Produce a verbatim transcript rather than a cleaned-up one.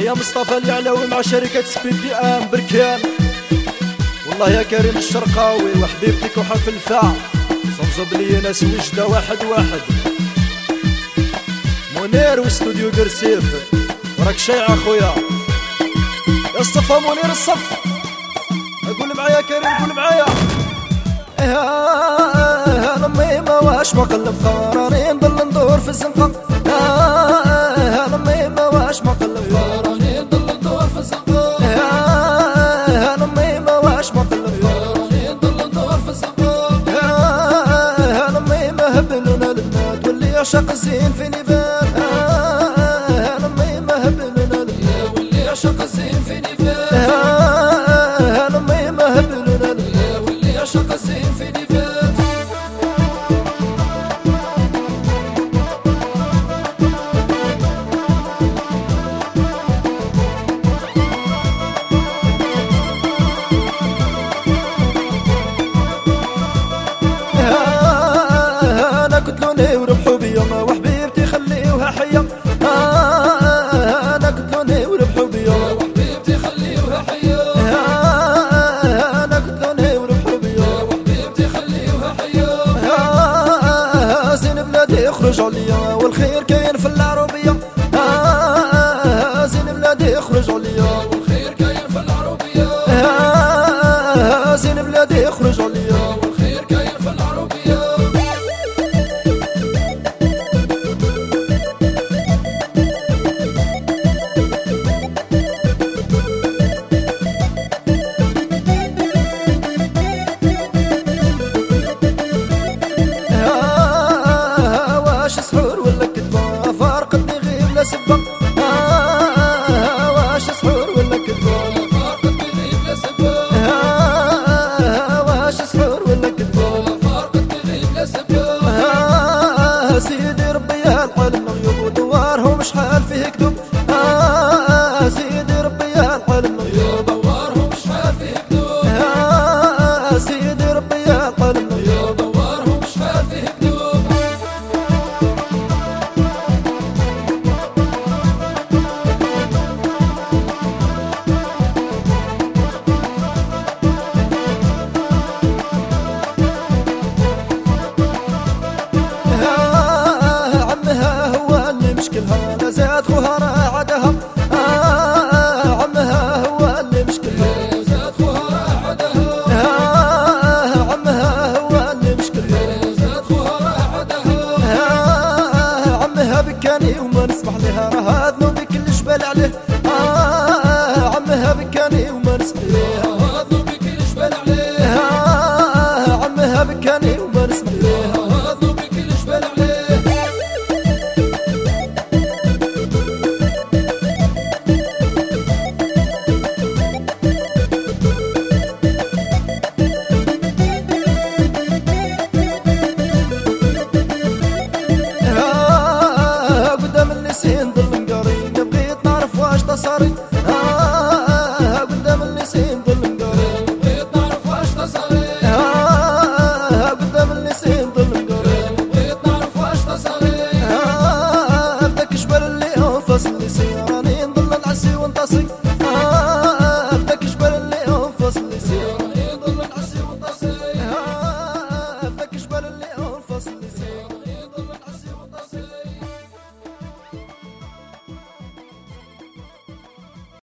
يا مصطفى اليعلوي مع شركة سبيد دي ام بركان. والله يا كريم الشرقاوي وحبيبتك وحرف الفاء صمصب لي ناس وجدة واحد واحد. منير واستوديو قرسيف وراك شيع اخويا يا صفا منير الصف. قول معايا كريم قول معايا. يا لمي ما واش ما قلب قرارين ضل ندور في الزنقة. يا لمي ما واش ما قلب قرارين ضل ندور في الزنقة. يا لمي ما واش ما قلب قرارين ضل ندور في الزنقة. يا لمي ما هبلنا البنات واللي يعشق الزين في نبات. يا لمي ما هبلنا البنات واللي يعشق الزين في نبات. يا لمي ما هبلنا البنات واللي يعشق الزين في نبات. انا قتلوني وربحوا بيا وحبيبتي خليوها حية. انا قتلوني وربحوا بيا وحبيبتي خليوها حية. انا قتلوني وربحوا بيا وحبيبتي خليوها حية. زين بلادي اخرج عليا والخير كاين في العربية. زين بلادي اخرج عليا والخير كاين في العربية. زين بلادي اخرج عليا والخير كاين في العربية. واش سحور ولا كدبة فارقتني غير لا سبة. واش سحور ولا كدبة فارقتني غير لا سبة. واش سحور ولا كدبة فارقتني غير لا سبة. سيدي ربي يا العالم غيوب ودوارهم شحال فيه كذوب. سيدي ربي يا العالم غيوب دوارهم شحال فيه كذوب. سيدي ربي يا العالم غيوب دوارهم شحال فيه كذوب. عمها هو اللي مشكلها لا زاد خوها راعدها. عمها هو اللي مشكلها لا زاد خوها راعدها. عمها هو اللي مشكلها لا زاد خوها راعدها. عمها بكاني وما نسمح لها راه ذنوبي كل جبال عليه. عمها بكاني وما نسمح لها راه ذنوبي كل جبال عليه. عمها بكاني وما نسمح لها راه ذنوبي كل جبال عليه. قدام النسين ضل مقارين بغيت نعرف واش تصاري.